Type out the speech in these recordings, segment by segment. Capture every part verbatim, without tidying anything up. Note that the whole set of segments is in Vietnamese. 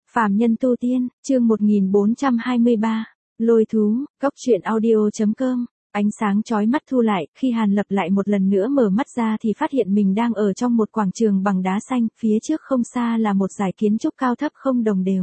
Phàm nhân tu tiên, chương một nghìn bốn trăm hai mươi ba, lôi thú, cốc truyện audio chấm com. Ánh sáng chói mắt thu lại, khi Hàn Lập lại một lần nữa mở mắt ra thì phát hiện mình đang ở trong một quảng trường bằng đá xanh, phía trước không xa là một dải kiến trúc cao thấp không đồng đều.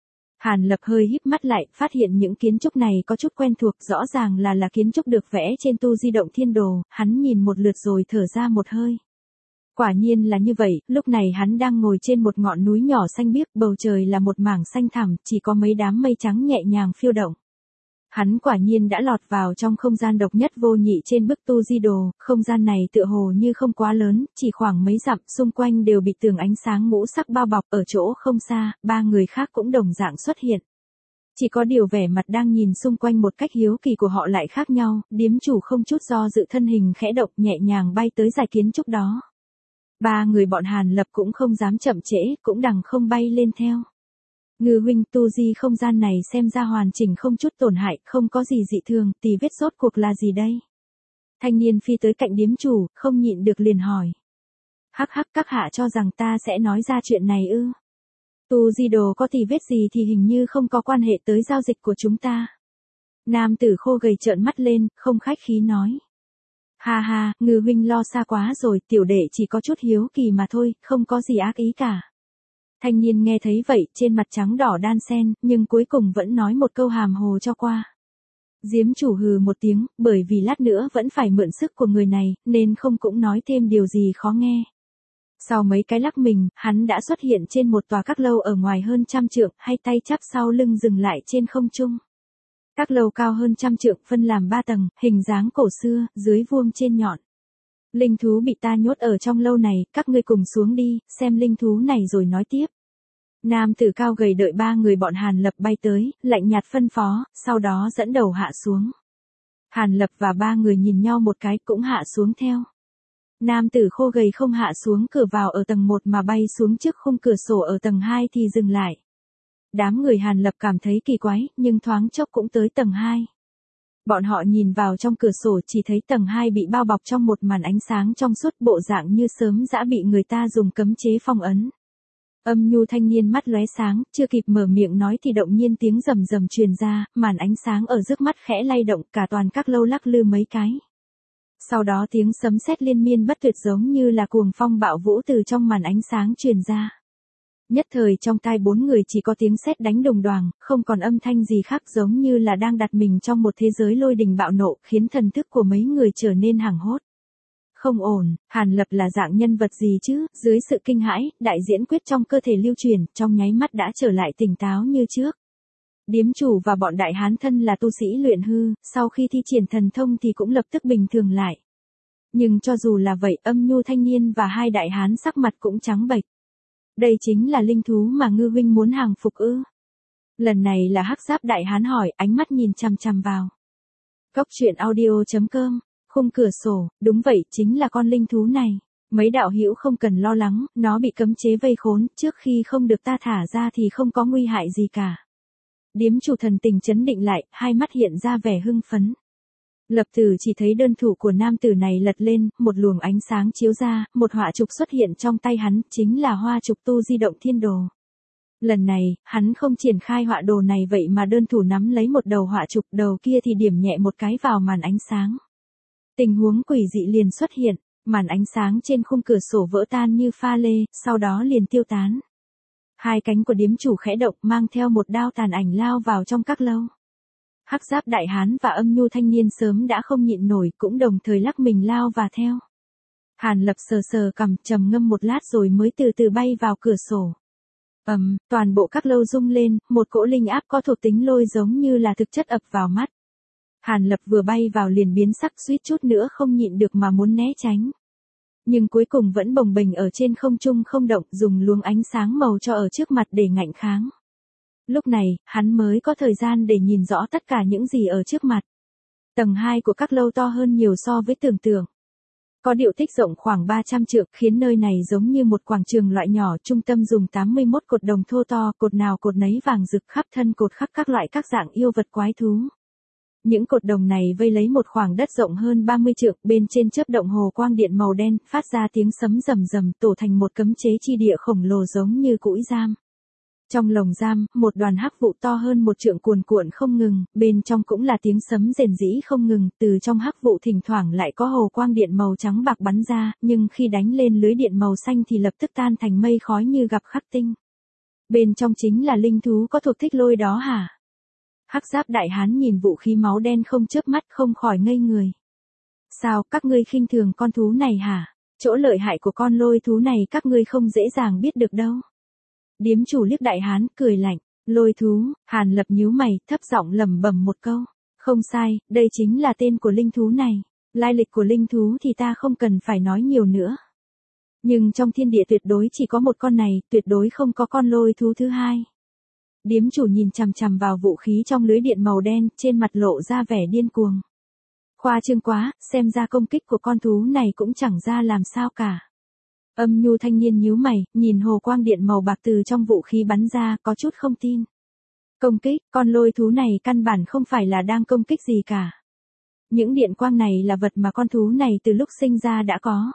Hàn Lập hơi híp mắt lại, phát hiện những kiến trúc này có chút quen thuộc, rõ ràng là là kiến trúc được vẽ trên tu di động thiên đồ, hắn nhìn một lượt rồi thở ra một hơi. Quả nhiên là như vậy, lúc này hắn đang ngồi trên một ngọn núi nhỏ xanh biếc, bầu trời là một mảng xanh thẳm, chỉ có mấy đám mây trắng nhẹ nhàng phiêu động. Hắn quả nhiên đã lọt vào trong không gian độc nhất vô nhị trên bức tu di đồ, không gian này tựa hồ như không quá lớn, chỉ khoảng mấy dặm, xung quanh đều bị tường ánh sáng ngũ sắc bao bọc, ở chỗ không xa, ba người khác cũng đồng dạng xuất hiện. Chỉ có điều vẻ mặt đang nhìn xung quanh một cách hiếu kỳ của họ lại khác nhau, điếm chủ không chút do dự thân hình khẽ động nhẹ nhàng bay tới dải kiến trúc đó. Ba người bọn Hàn Lập cũng không dám chậm trễ, cũng đằng không bay lên theo. Ngư huynh, tu di không gian này xem ra hoàn chỉnh không chút tổn hại, không có gì dị thường, tì vết rốt cuộc là gì đây? Thanh niên phi tới cạnh điếm chủ, không nhịn được liền hỏi. Hắc hắc, các hạ cho rằng ta sẽ nói ra chuyện này ư? Tu di đồ có tì vết gì thì hình như không có quan hệ tới giao dịch của chúng ta. Nam tử khô gầy trợn mắt lên, không khách khí nói. Ha ha, Ngư huynh lo xa quá rồi, tiểu đệ chỉ có chút hiếu kỳ mà thôi, không có gì ác ý cả. Thanh niên nghe thấy vậy, trên mặt trắng đỏ đan xen, nhưng cuối cùng vẫn nói một câu hàm hồ cho qua. Diếm chủ hừ một tiếng, bởi vì lát nữa vẫn phải mượn sức của người này, nên không cũng nói thêm điều gì khó nghe. Sau mấy cái lắc mình, hắn đã xuất hiện trên một tòa các lâu ở ngoài hơn trăm trượng, hai tay chắp sau lưng dừng lại trên không trung. Các lầu cao hơn trăm trượng, phân làm ba tầng, hình dáng cổ xưa, dưới vuông trên nhọn. Linh thú bị ta nhốt ở trong lâu này, các ngươi cùng xuống đi, xem linh thú này rồi nói tiếp. Nam tử cao gầy đợi ba người bọn Hàn Lập bay tới, lạnh nhạt phân phó, sau đó dẫn đầu hạ xuống. Hàn Lập và ba người nhìn nhau một cái cũng hạ xuống theo. Nam tử khô gầy không hạ xuống cửa vào ở tầng một mà bay xuống trước khung cửa sổ ở tầng hai thì dừng lại. Đám người Hàn Lập cảm thấy kỳ quái, nhưng thoáng chốc cũng tới tầng hai. Bọn họ nhìn vào trong cửa sổ chỉ thấy tầng hai bị bao bọc trong một màn ánh sáng trong suốt, bộ dạng như sớm đã bị người ta dùng cấm chế phong ấn. Âm nhu thanh niên mắt lóe sáng, chưa kịp mở miệng nói thì động nhiên tiếng rầm rầm truyền ra, màn ánh sáng ở trước mắt khẽ lay động, cả toàn các lâu lắc lư mấy cái. Sau đó tiếng sấm sét liên miên bất tuyệt giống như là cuồng phong bạo vũ từ trong màn ánh sáng truyền ra. Nhất thời trong tai bốn người chỉ có tiếng sét đánh đùng đoàng, không còn âm thanh gì khác, giống như là đang đặt mình trong một thế giới lôi đình bạo nộ, khiến thần thức của mấy người trở nên hoảng hốt. Không ổn, Hàn Lập là dạng nhân vật gì chứ? Dưới sự kinh hãi, đại diễn quyết trong cơ thể lưu truyền, trong nháy mắt đã trở lại tỉnh táo như trước. Điếm chủ và bọn đại hán thân là tu sĩ luyện hư, sau khi thi triển thần thông thì cũng lập tức bình thường lại. Nhưng cho dù là vậy, âm nhu thanh niên và hai đại hán sắc mặt cũng trắng bệch. Đây chính là linh thú mà Ngư huynh muốn hàng phục ư? Lần này là hắc giáp đại hán hỏi, ánh mắt nhìn chằm chằm vào. Cốc truyện audio chấm com, khung cửa sổ, đúng vậy, chính là con linh thú này. Mấy đạo hữu không cần lo lắng, nó bị cấm chế vây khốn, trước khi không được ta thả ra thì không có nguy hại gì cả. Điếm chủ thần tình chấn định lại, hai mắt hiện ra vẻ hưng phấn. Lập tử chỉ thấy đơn thủ của nam tử này lật lên, một luồng ánh sáng chiếu ra, một họa trục xuất hiện trong tay hắn, chính là hoa trục tu di động thiên đồ. Lần này, hắn không triển khai họa đồ này vậy mà đơn thủ nắm lấy một đầu họa trục, đầu kia thì điểm nhẹ một cái vào màn ánh sáng. Tình huống quỷ dị liền xuất hiện, màn ánh sáng trên khung cửa sổ vỡ tan như pha lê, sau đó liền tiêu tán. Hai cánh của điếm chủ khẽ động, mang theo một đao tàn ảnh lao vào trong các lâu. Hắc giáp đại hán và âm nhu thanh niên sớm đã không nhịn nổi, cũng đồng thời lắc mình lao và theo. Hàn Lập sờ sờ cằm, trầm ngâm một lát rồi mới từ từ bay vào cửa sổ. Ầm, um, toàn bộ các lâu rung lên, một cỗ linh áp có thuộc tính lôi giống như là thực chất ập vào mắt. Hàn Lập vừa bay vào liền biến sắc, suýt chút nữa không nhịn được mà muốn né tránh. Nhưng cuối cùng vẫn bồng bềnh ở trên không trung không động, dùng luồng ánh sáng màu cho ở trước mặt để ngạnh kháng. Lúc này, hắn mới có thời gian để nhìn rõ tất cả những gì ở trước mặt. Tầng hai của các lâu to hơn nhiều so với tưởng tượng. Có điệu tích rộng khoảng ba trăm trượng, khiến nơi này giống như một quảng trường loại nhỏ, trung tâm dùng tám mươi mốt cột đồng thô to, cột nào cột nấy vàng rực, khắp thân cột khắc các loại các dạng yêu vật quái thú. Những cột đồng này vây lấy một khoảng đất rộng hơn ba mươi trượng, bên trên chớp động hồ quang điện màu đen, phát ra tiếng sấm rầm rầm, tổ thành một cấm chế chi địa khổng lồ giống như cũi giam. Trong lồng giam, một đoàn hắc vụ to hơn một trượng cuồn cuộn không ngừng, bên trong cũng là tiếng sấm rền rĩ không ngừng, từ trong hắc vụ thỉnh thoảng lại có hồ quang điện màu trắng bạc bắn ra, nhưng khi đánh lên lưới điện màu xanh thì lập tức tan thành mây khói như gặp khắc tinh. Bên trong chính là linh thú có thuộc thích lôi đó hả? Hắc giáp đại hán nhìn vũ khí máu đen không chớp mắt không khỏi ngây người. Sao, các ngươi khinh thường con thú này hả? Chỗ lợi hại của con lôi thú này các ngươi không dễ dàng biết được đâu. Điếm chủ liếc đại hán, cười lạnh, lôi thú, Hàn Lập nhíu mày, thấp giọng lẩm bẩm một câu. Không sai, đây chính là tên của linh thú này. Lai lịch của linh thú thì ta không cần phải nói nhiều nữa. Nhưng trong thiên địa tuyệt đối chỉ có một con này, tuyệt đối không có con lôi thú thứ hai. Điếm chủ nhìn chằm chằm vào vũ khí trong lưới điện màu đen, trên mặt lộ ra vẻ điên cuồng. Khoa trương quá, xem ra công kích của con thú này cũng chẳng ra làm sao cả. Âm nhu thanh niên nhíu mày, nhìn hồ quang điện màu bạc từ trong vũ khí bắn ra, có chút không tin. Công kích, con lôi thú này căn bản không phải là đang công kích gì cả. Những điện quang này là vật mà con thú này từ lúc sinh ra đã có.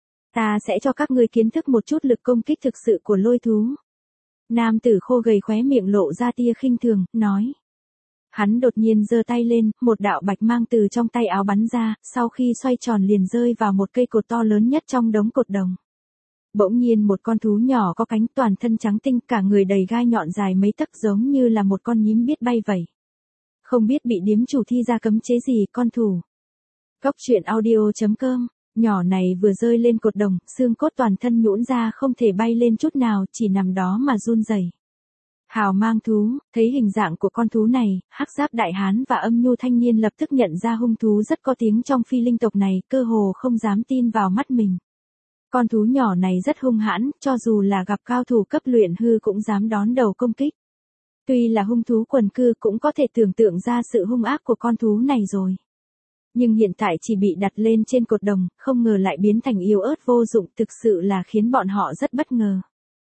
Ta sẽ cho các ngươi kiến thức một chút lực công kích thực sự của lôi thú. Nam tử khô gầy khóe miệng lộ ra tia khinh thường, nói. Hắn đột nhiên giơ tay lên, một đạo bạch mang từ trong tay áo bắn ra, sau khi xoay tròn liền rơi vào một cây cột to lớn nhất trong đống cột đồng. Bỗng nhiên một con thú nhỏ có cánh toàn thân trắng tinh, cả người đầy gai nhọn dài mấy tấc giống như là một con nhím biết bay vậy. Không biết bị điếm chủ thi ra cấm chế gì con thủ. Góc truyện audio chấm com, nhỏ này vừa rơi lên cột đồng, xương cốt toàn thân nhũn ra không thể bay lên chút nào, chỉ nằm đó mà run rẩy. Hào mang thú, thấy hình dạng của con thú này, hắc giáp đại hán và âm nhu thanh niên lập tức nhận ra hung thú rất có tiếng trong phi linh tộc này, cơ hồ không dám tin vào mắt mình. Con thú nhỏ này rất hung hãn, cho dù là gặp cao thủ cấp luyện hư cũng dám đón đầu công kích. Tuy là hung thú quần cư cũng có thể tưởng tượng ra sự hung ác của con thú này rồi. Nhưng hiện tại chỉ bị đặt lên trên cột đồng, không ngờ lại biến thành yếu ớt vô dụng, thực sự là khiến bọn họ rất bất ngờ.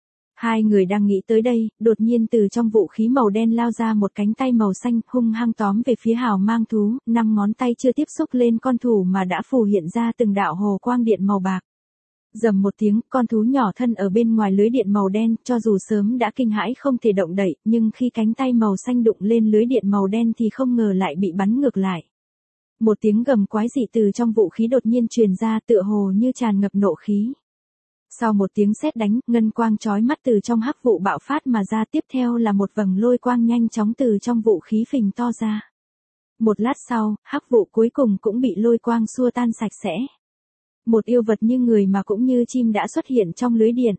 Hai người đang nghĩ tới đây, đột nhiên từ trong vũ khí màu đen lao ra một cánh tay màu xanh, hung hăng tóm về phía hào mang thú, năm ngón tay chưa tiếp xúc lên con thủ mà đã phù hiện ra từng đạo hồ quang điện màu bạc. Rầm một tiếng, con thú nhỏ thân ở bên ngoài lưới điện màu đen, cho dù sớm đã kinh hãi không thể động đậy, nhưng khi cánh tay màu xanh đụng lên lưới điện màu đen thì không ngờ lại bị bắn ngược lại. Một tiếng gầm quái dị từ trong vũ khí đột nhiên truyền ra, tựa hồ như tràn ngập nộ khí. Sau một tiếng sét đánh, ngân quang chói mắt từ trong hắc vụ bạo phát mà ra, tiếp theo là một vầng lôi quang nhanh chóng từ trong vũ khí phình to ra. Một lát sau, hắc vụ cuối cùng cũng bị lôi quang xua tan sạch sẽ. Một yêu vật như người mà cũng như chim đã xuất hiện trong lưới điện.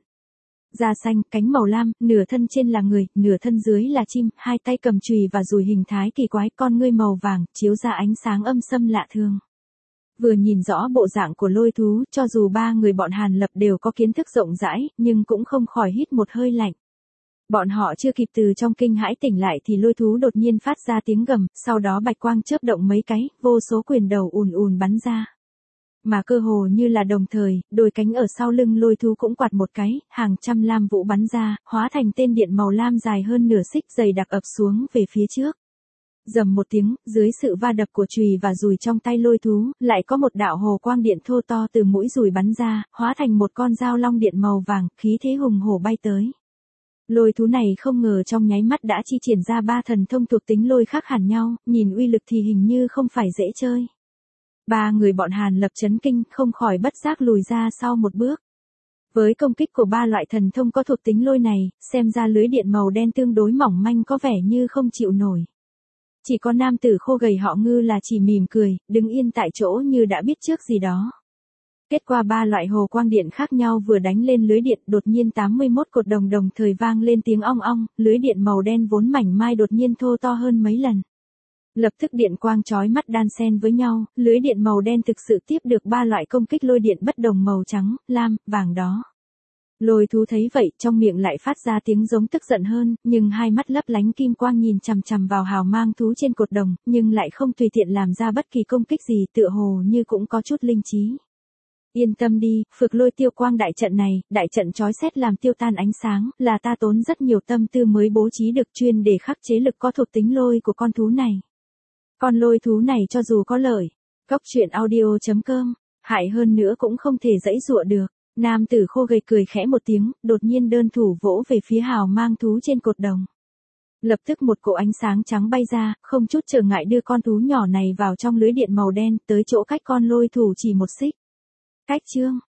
Da xanh, cánh màu lam, nửa thân trên là người, nửa thân dưới là chim, hai tay cầm chùy và dùi hình thái kỳ quái, con ngươi màu vàng, chiếu ra ánh sáng âm sâm lạ thường. Vừa nhìn rõ bộ dạng của lôi thú, cho dù ba người bọn Hàn Lập đều có kiến thức rộng rãi, nhưng cũng không khỏi hít một hơi lạnh. Bọn họ chưa kịp từ trong kinh hãi tỉnh lại thì lôi thú đột nhiên phát ra tiếng gầm, sau đó bạch quang chớp động mấy cái, vô số quyền đầu ùn ùn bắn ra. Mà cơ hồ như là đồng thời, đôi cánh ở sau lưng lôi thú cũng quạt một cái, hàng trăm lam vũ bắn ra, hóa thành tên điện màu lam dài hơn nửa xích dày đặc ập xuống về phía trước. Rầm một tiếng, dưới sự va đập của chùy và dùi trong tay lôi thú, lại có một đạo hồ quang điện thô to từ mũi dùi bắn ra, hóa thành một con dao long điện màu vàng, khí thế hùng hổ bay tới. Lôi thú này không ngờ trong nháy mắt đã chi triển ra ba thần thông thuộc tính lôi khác hẳn nhau, nhìn uy lực thì hình như không phải dễ chơi. Ba người bọn Hàn Lập chấn kinh, không khỏi bất giác lùi ra sau một bước. Với công kích của ba loại thần thông có thuộc tính lôi này, xem ra lưới điện màu đen tương đối mỏng manh có vẻ như không chịu nổi. Chỉ có nam tử khô gầy họ Ngư là chỉ mỉm cười, đứng yên tại chỗ như đã biết trước gì đó. Kết quả ba loại hồ quang điện khác nhau vừa đánh lên lưới điện, đột nhiên tám mươi mốt cột đồng đồng thời vang lên tiếng ong ong, lưới điện màu đen vốn mảnh mai đột nhiên thô to hơn mấy lần. Lập tức điện quang chói mắt đan xen với nhau, lưới điện màu đen thực sự tiếp được ba loại công kích lôi điện bất đồng màu trắng, lam, vàng đó. Lôi thú thấy vậy, trong miệng lại phát ra tiếng giống tức giận hơn, nhưng hai mắt lấp lánh kim quang nhìn chằm chằm vào hào mang thú trên cột đồng, nhưng lại không tùy tiện làm ra bất kỳ công kích gì, tựa hồ như cũng có chút linh trí. Yên tâm đi, phược lôi tiêu quang đại trận này, đại trận chói xét làm tiêu tan ánh sáng, là ta tốn rất nhiều tâm tư mới bố trí được, chuyên để khắc chế lực có thuộc tính lôi của con thú này. Con lôi thú này cho dù có lợi, góc truyện audio chấm com, hại hơn nữa cũng không thể dãy dụa được. Nam tử khô gầy cười khẽ một tiếng, đột nhiên đơn thủ vỗ về phía hào mang thú trên cột đồng. Lập tức một cỗ ánh sáng trắng bay ra, không chút trở ngại đưa con thú nhỏ này vào trong lưới điện màu đen, tới chỗ cách con lôi thủ chỉ một xích. Cách chương